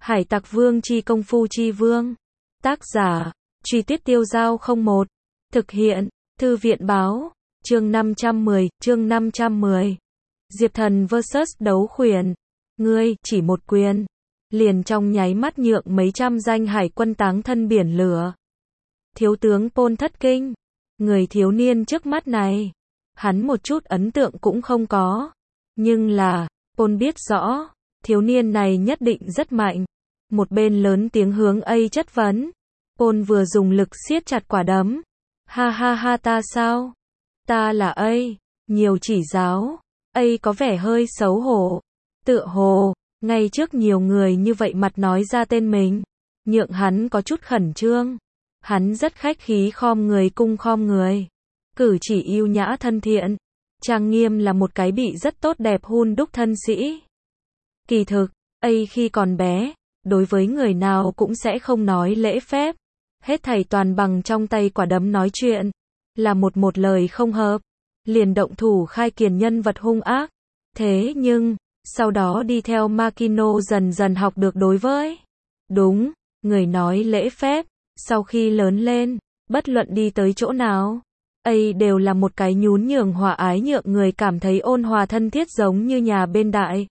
Hải Tặc Vương chi công phu chi vương. Tác giả, Truy Tuyết Tiêu Dao 01. Thực hiện, Thư viện báo, chương 510. Diệp Thần vs Đấu Khuyển. Ngươi, chỉ một quyền. Liền trong nháy mắt nhượng mấy trăm danh hải quân táng thân biển lửa. Thiếu tướng Paul thất kinh. Người thiếu niên trước mắt này, hắn một chút ấn tượng cũng không có. Nhưng là, Paul biết rõ, thiếu niên này nhất định rất mạnh. Một bên lớn tiếng hướng A chất vấn. Paul vừa dùng lực siết chặt quả đấm. Ha ha ha, ta sao? Ta là A. Nhiều chỉ giáo. A có vẻ hơi xấu hổ. Tựa hồ, ngay trước nhiều người như vậy mặt nói ra tên mình, nhượng hắn có chút khẩn trương. Hắn rất khách khí khom người cung khom người. Cử chỉ yêu nhã thân thiện. Trang nghiêm là một cái bị rất tốt đẹp hun đúc thân sĩ. Kỳ thực, A khi còn bé, đối với người nào cũng sẽ không nói lễ phép. Hết thảy toàn bằng trong tay quả đấm nói chuyện. Là một lời không hợp, liền động thủ khai kiền nhân vật hung ác. Thế nhưng, sau đó đi theo Makino dần dần học được đối với. Đúng, người nói lễ phép. Sau khi lớn lên, bất luận đi tới chỗ nào, A đều là một cái nhún nhường hòa ái nhượng người cảm thấy ôn hòa thân thiết giống như nhà bên đại.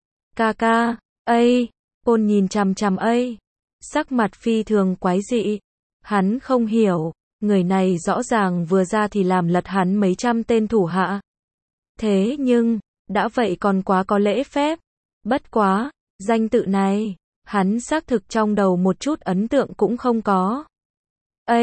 Ca, A. Paul nhìn chằm chằm A. Sắc mặt phi thường quái dị. Hắn không hiểu, người này rõ ràng vừa ra thì làm lật hắn mấy trăm tên thủ hạ. Thế nhưng, đã vậy còn quá có lễ phép. Bất quá, danh tự này, hắn xác thực trong đầu một chút ấn tượng cũng không có. A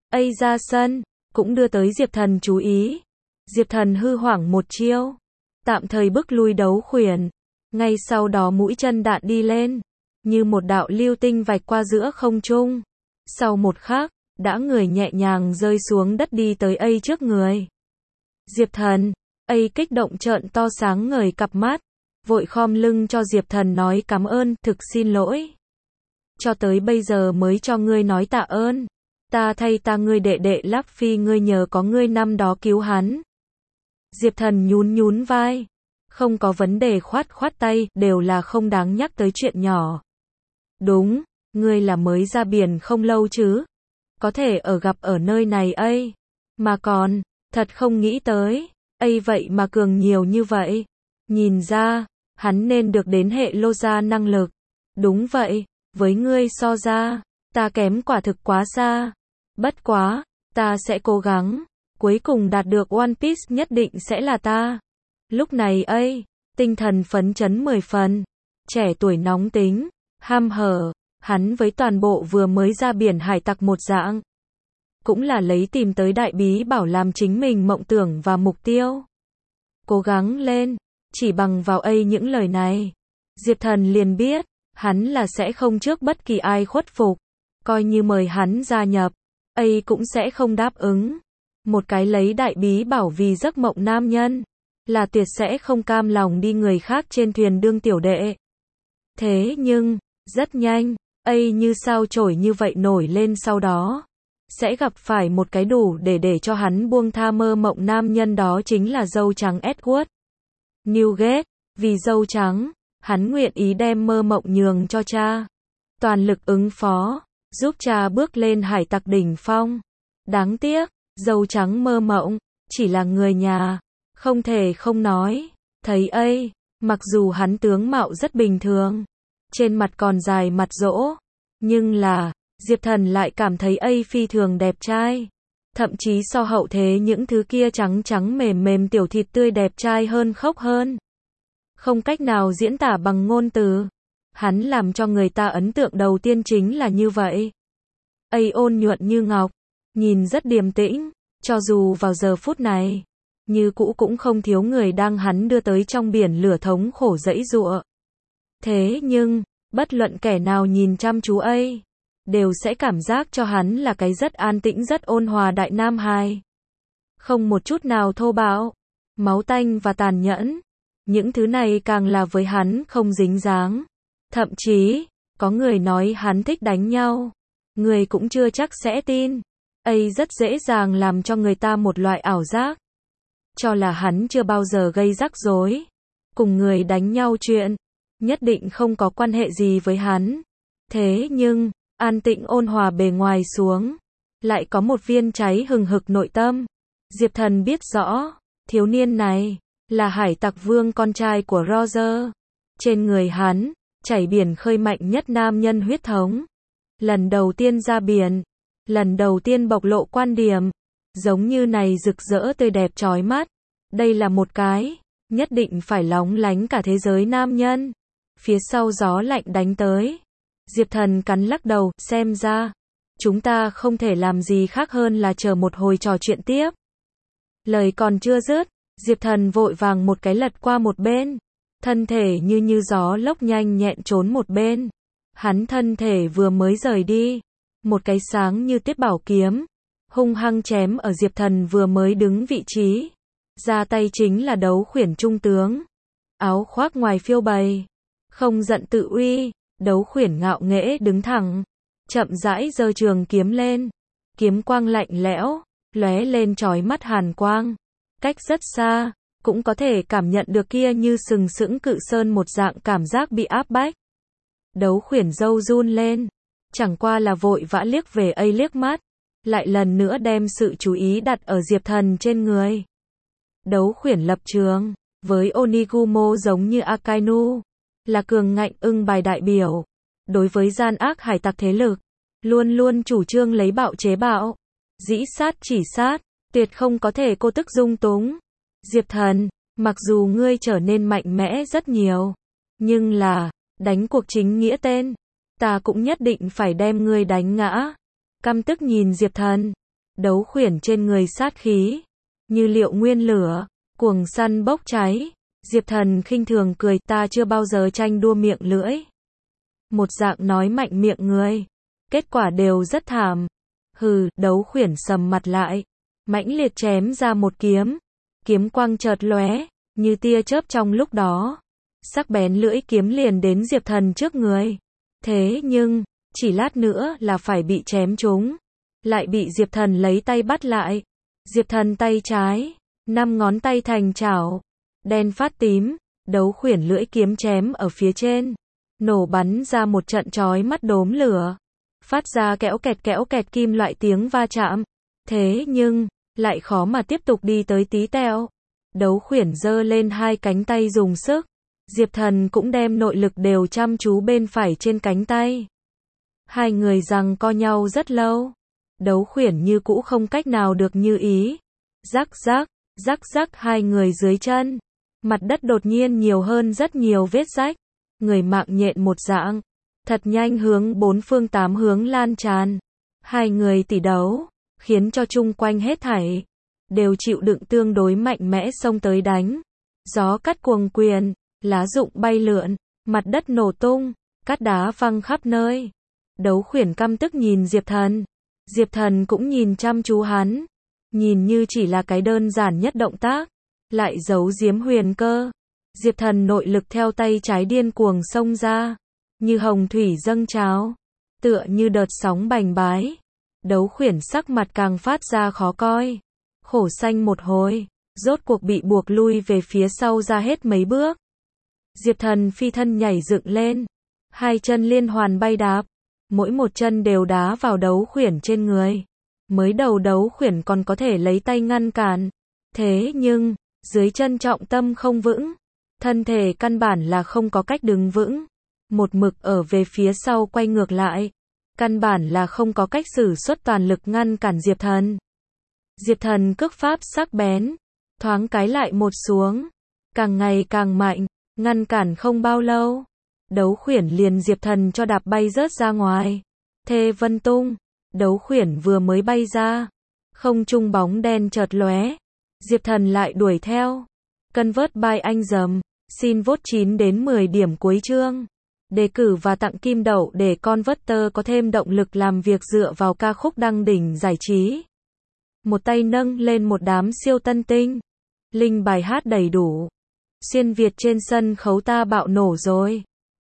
ra sân, cũng đưa tới Diệp Thần chú ý. Diệp Thần hư hoảng một chiêu, tạm thời bức lui Đấu Khuyển. Ngay sau đó mũi chân đạn đi lên, như một đạo lưu tinh vạch qua giữa không trung. Sau một khắc, đã người nhẹ nhàng rơi xuống đất đi tới A trước người. Diệp Thần, A kích động trợn to sáng ngời cặp mắt, vội khom lưng cho Diệp Thần nói cảm ơn, thực xin lỗi. Cho tới bây giờ mới cho ngươi nói tạ ơn. Ta thay ta ngươi đệ đệ Lắc Phi ngươi nhờ có ngươi năm đó cứu hắn. Diệp Thần nhún vai. Không có vấn đề, khoát tay, đều là không đáng nhắc tới chuyện nhỏ. Đúng, ngươi là mới ra biển không lâu chứ. Có thể gặp ở nơi này A. Mà còn, thật không nghĩ tới, A vậy mà cường nhiều như vậy. Nhìn ra, hắn nên được đến hệ lô gia năng lực. Đúng vậy, với ngươi so ra, ta kém quả thực quá xa. Bất quá, ta sẽ cố gắng, cuối cùng đạt được One Piece nhất định sẽ là ta. Lúc này A, tinh thần phấn chấn 10 phần, trẻ tuổi nóng tính, ham hở, hắn với toàn bộ vừa mới ra biển hải tặc một dạng. Cũng là lấy tìm tới đại bí bảo làm chính mình mộng tưởng và mục tiêu. Cố gắng lên, chỉ bằng vào A những lời này, Diệp Thần liền biết, hắn là sẽ không trước bất kỳ ai khuất phục. Coi như mời hắn gia nhập, A cũng sẽ không đáp ứng. Một cái lấy đại bí bảo vì giấc mộng nam nhân, là tuyệt sẽ không cam lòng đi người khác trên thuyền đương tiểu đệ. Thế nhưng, rất nhanh, A như sao chổi như vậy nổi lên sau đó, sẽ gặp phải một cái đủ để cho hắn buông tha mơ mộng nam nhân, đó chính là dâu trắng Edward Newgate. Vì dâu trắng, hắn nguyện ý đem mơ mộng nhường cho cha. Toàn lực ứng phó, giúp cha bước lên hải tặc đỉnh phong. Đáng tiếc, dâu trắng mơ mộng, chỉ là người nhà. Không thể không nói, thấy A, mặc dù hắn tướng mạo rất bình thường, trên mặt còn dài mặt rỗ, nhưng là, Diệp Thần lại cảm thấy A phi thường đẹp trai. Thậm chí so hậu thế những thứ kia trắng trắng mềm tiểu thịt tươi đẹp trai hơn khóc hơn. Không cách nào diễn tả bằng ngôn từ. Hắn làm cho người ta ấn tượng đầu tiên chính là như vậy. A ôn nhuận như ngọc, nhìn rất điềm tĩnh, cho dù vào giờ phút này, như cũ cũng không thiếu người đang hắn đưa tới trong biển lửa thống khổ dãy giụa. Thế nhưng, bất luận kẻ nào nhìn chăm chú A, đều sẽ cảm giác cho hắn là cái rất an tĩnh rất ôn hòa đại nam hài. Không một chút nào thô bạo, máu tanh và tàn nhẫn. Những thứ này càng là với hắn không dính dáng. Thậm chí, có người nói hắn thích đánh nhau. Người cũng chưa chắc sẽ tin. A rất dễ dàng làm cho người ta một loại ảo giác, cho là hắn chưa bao giờ gây rắc rối. Cùng người đánh nhau chuyện, nhất định không có quan hệ gì với hắn. Thế nhưng, an tĩnh ôn hòa bề ngoài xuống, lại có một viên cháy hừng hực nội tâm. Diệp Thần biết rõ, thiếu niên này là hải tặc vương con trai của Roger. Trên người hắn chảy biển khơi mạnh nhất nam nhân huyết thống. Lần đầu tiên ra biển, lần đầu tiên bộc lộ quan điểm, giống như này rực rỡ tươi đẹp chói mắt. Đây là một cái nhất định phải lóng lánh cả thế giới nam nhân. Phía sau gió lạnh đánh tới. Diệp Thần cắn lắc đầu, xem ra chúng ta không thể làm gì khác hơn là chờ một hồi trò chuyện tiếp. Lời còn chưa dứt, Diệp Thần vội vàng một cái lật qua một bên, thân thể như gió lốc nhanh nhẹn trốn một bên. Hắn thân thể vừa mới rời đi, một cái sáng như tiết bảo kiếm, hung hăng chém ở Diệp Thần vừa mới đứng vị trí. Ra tay chính là Đấu Khuyển trung tướng. Áo khoác ngoài phiêu bày, không giận tự uy, Đấu Khuyển ngạo nghễ đứng thẳng, chậm rãi giơ trường kiếm lên. Kiếm quang lạnh lẽo, lóe lên chói mắt hàn quang. Cách rất xa, cũng có thể cảm nhận được kia như sừng sững cự sơn một dạng cảm giác bị áp bách. Đấu Khuyển râu run lên, chẳng qua là vội vã liếc về ấy liếc mắt, lại lần nữa đem sự chú ý đặt ở Diệp Thần trên người. Đấu Khuyển lập trường, với Onigumo giống như Akainu, là cường ngạnh ưng bài đại biểu. Đối với gian ác hải tặc thế lực, luôn luôn chủ trương lấy bạo chế bạo, dĩ sát chỉ sát, tuyệt không có thể cô tức dung túng. Diệp Thần, mặc dù ngươi trở nên mạnh mẽ rất nhiều, nhưng là, đánh cuộc chính nghĩa tên, ta cũng nhất định phải đem ngươi đánh ngã. Căm tức nhìn Diệp Thần, Đấu Khuyển trên người sát khí, như liệu nguyên lửa, cuồng săn bốc cháy. Diệp Thần khinh thường cười, ta chưa bao giờ tranh đua miệng lưỡi. Một dạng nói mạnh miệng người, kết quả đều rất thảm. Hừ, Đấu Khuyển sầm mặt lại, mãnh liệt chém ra một kiếm. Kiếm quang chợt lóe, như tia chớp trong lúc đó. Sắc bén lưỡi kiếm liền đến Diệp Thần trước người. Thế nhưng, chỉ lát nữa là phải bị chém trúng. Lại bị Diệp Thần lấy tay bắt lại. Diệp Thần tay trái, 5 ngón tay thành chảo, đen phát tím. Đấu Khuyển lưỡi kiếm chém ở phía trên, nổ bắn ra một trận chói mắt đốm lửa, phát ra kẽo kẹt kim loại tiếng va chạm. Thế nhưng, lại khó mà tiếp tục đi tới tí tẹo. Đấu Khuyển giơ lên 2 cánh tay dùng sức. Diệp Thần cũng đem nội lực đều chăm chú bên phải trên cánh tay. Hai người giằng co nhau rất lâu. Đấu Khuyển như cũ không cách nào được như ý. Rắc rắc, hai người dưới chân. Mặt đất đột nhiên nhiều hơn rất nhiều vết rách. Người mạng nhện một dạng. Thật nhanh hướng 4 phương 8 hướng lan tràn. Hai người tỉ đấu, khiến cho chung quanh hết thảy đều chịu đựng tương đối mạnh mẽ xông tới đánh. Gió cắt cuồng quyền, lá rụng bay lượn, mặt đất nổ tung, cát đá văng khắp nơi. Đấu Khuyển căm tức nhìn Diệp Thần. Diệp Thần cũng nhìn chăm chú hắn. Nhìn như chỉ là cái đơn giản nhất động tác, lại giấu giếm huyền cơ. Diệp Thần nội lực theo tay trái điên cuồng xông ra, như hồng thủy dâng trào, tựa như đợt sóng bành bái. Đấu Khuyển sắc mặt càng phát ra khó coi, khổ xanh một hồi, rốt cuộc bị buộc lui về phía sau ra hết mấy bước. Diệp Thần phi thân nhảy dựng lên, 2 chân liên hoàn bay đạp, mỗi một chân đều đá vào Đấu Khuyển trên người. Mới đầu Đấu Khuyển còn có thể lấy tay ngăn cản, thế nhưng, dưới chân trọng tâm không vững, thân thể căn bản là không có cách đứng vững, một mực ở về phía sau quay ngược lại, căn bản là không có cách sử xuất toàn lực ngăn cản Diệp Thần. Diệp Thần cước pháp sắc bén, thoáng cái lại một xuống, càng ngày càng mạnh, ngăn cản không bao lâu, Đấu Khuyển liền Diệp Thần cho đạp bay rớt ra ngoài. Thê vân tung, Đấu Khuyển vừa mới bay ra, không trung bóng đen chợt lóe, Diệp Thần lại đuổi theo. Convert by anh dầm, xin vote 9 đến 10 điểm cuối chương. Đề cử và tặng kim đậu để Converter có thêm động lực làm việc dựa vào ca khúc đăng đỉnh giải trí. Một tay nâng lên một đám siêu tân tinh. Link bài hát đầy đủ. Xuyên Việt trên sân khấu ta bạo nổ rồi.